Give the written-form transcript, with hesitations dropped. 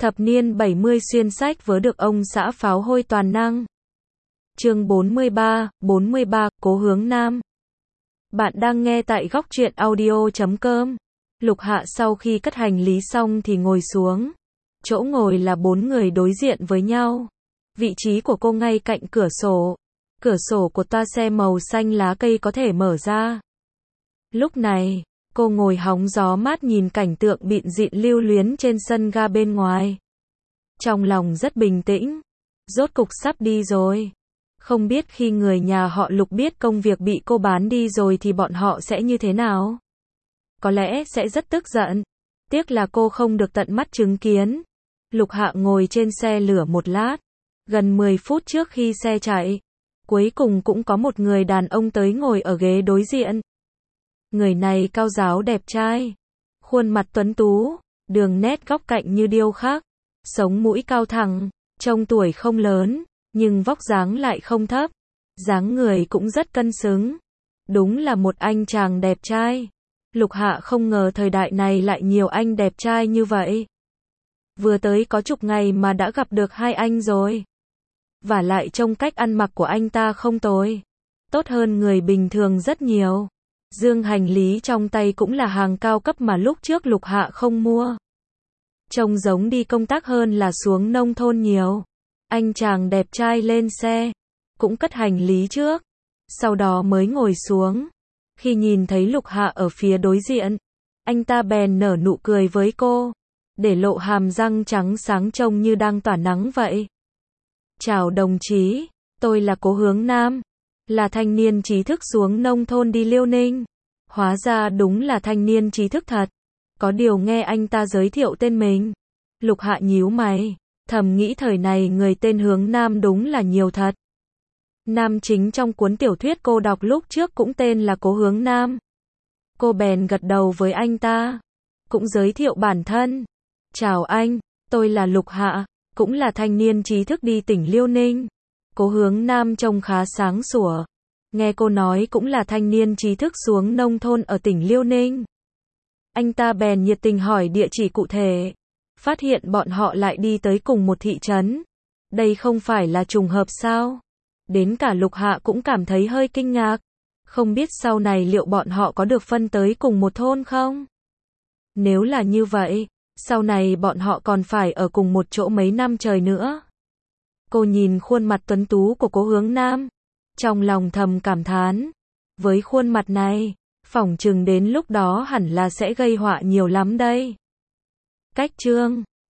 Thập niên 70 xuyên sách vớ được ông xã pháo hôi toàn năng. Chương 43, Cố Hướng Nam. Bạn đang nghe tại góc truyện audio.com. Lục Hạ sau khi cất hành lý xong thì ngồi xuống. Chỗ ngồi là 4 người đối diện với nhau. Vị trí của cô ngay cạnh cửa sổ. Cửa sổ của toa xe màu xanh lá cây có thể mở ra. Lúc này, cô ngồi hóng gió mát nhìn cảnh tượng bịn dịn lưu luyến trên sân ga bên ngoài. Trong lòng rất bình tĩnh. Rốt cục sắp đi rồi. Không biết khi người nhà họ Lục biết công việc bị cô bán đi rồi thì bọn họ sẽ như thế nào? Có lẽ sẽ rất tức giận. Tiếc là cô không được tận mắt chứng kiến. Lục Hạ ngồi trên xe lửa một lát. Gần 10 phút trước khi xe chạy. Cuối cùng cũng có một người đàn ông tới ngồi ở ghế đối diện. Người này cao ráo đẹp trai. Khuôn mặt tuấn tú. Đường nét góc cạnh như điêu khắc. Sống mũi cao thẳng. Trông tuổi không lớn. Nhưng vóc dáng lại không thấp. Dáng người cũng rất cân xứng. Đúng là một anh chàng đẹp trai. Lục Hạ không ngờ thời đại này lại nhiều anh đẹp trai như vậy. Vừa tới có chục ngày mà đã gặp được hai anh rồi. Và lại trông cách ăn mặc của anh ta không tồi. Tốt hơn người bình thường rất nhiều. Dương hành lý trong tay cũng là hàng cao cấp mà lúc trước Lục Hạ không mua. Trông giống đi công tác hơn là xuống nông thôn nhiều. Anh chàng đẹp trai lên xe. Cũng cất hành lý trước. Sau đó mới ngồi xuống. Khi nhìn thấy Lục Hạ ở phía đối diện, anh ta bèn nở nụ cười với cô. Để lộ hàm răng trắng sáng trông như đang tỏa nắng vậy. Chào đồng chí, tôi là Cố Hướng Nam. Là thanh niên trí thức xuống nông thôn đi Liêu Ninh. Hóa ra đúng là thanh niên trí thức thật. Có điều nghe anh ta giới thiệu tên mình. Lục Hạ nhíu mày. Thầm nghĩ thời này người tên Hướng Nam đúng là nhiều thật. Nam chính trong cuốn tiểu thuyết cô đọc lúc trước cũng tên là Cố Hướng Nam. Cô bèn gật đầu với anh ta. Cũng giới thiệu bản thân. Chào anh, tôi là Lục Hạ. Cũng là thanh niên trí thức đi tỉnh Liêu Ninh. Cố Hướng Nam trông khá sáng sủa. Nghe cô nói cũng là thanh niên trí thức xuống nông thôn ở tỉnh Liêu Ninh. Anh ta bèn nhiệt tình hỏi địa chỉ cụ thể. Phát hiện bọn họ lại đi tới cùng một thị trấn. Đây không phải là trùng hợp sao? Đến cả Lục Hạ cũng cảm thấy hơi kinh ngạc. Không biết sau này liệu bọn họ có được phân tới cùng một thôn không? Nếu là như vậy, sau này bọn họ còn phải ở cùng một chỗ mấy năm trời nữa. Cô nhìn khuôn mặt tuấn tú của Cố Hướng Nam. Trong lòng thầm cảm thán. Với khuôn mặt này, phỏng chừng đến lúc đó hẳn là sẽ gây họa nhiều lắm đây. Cách chương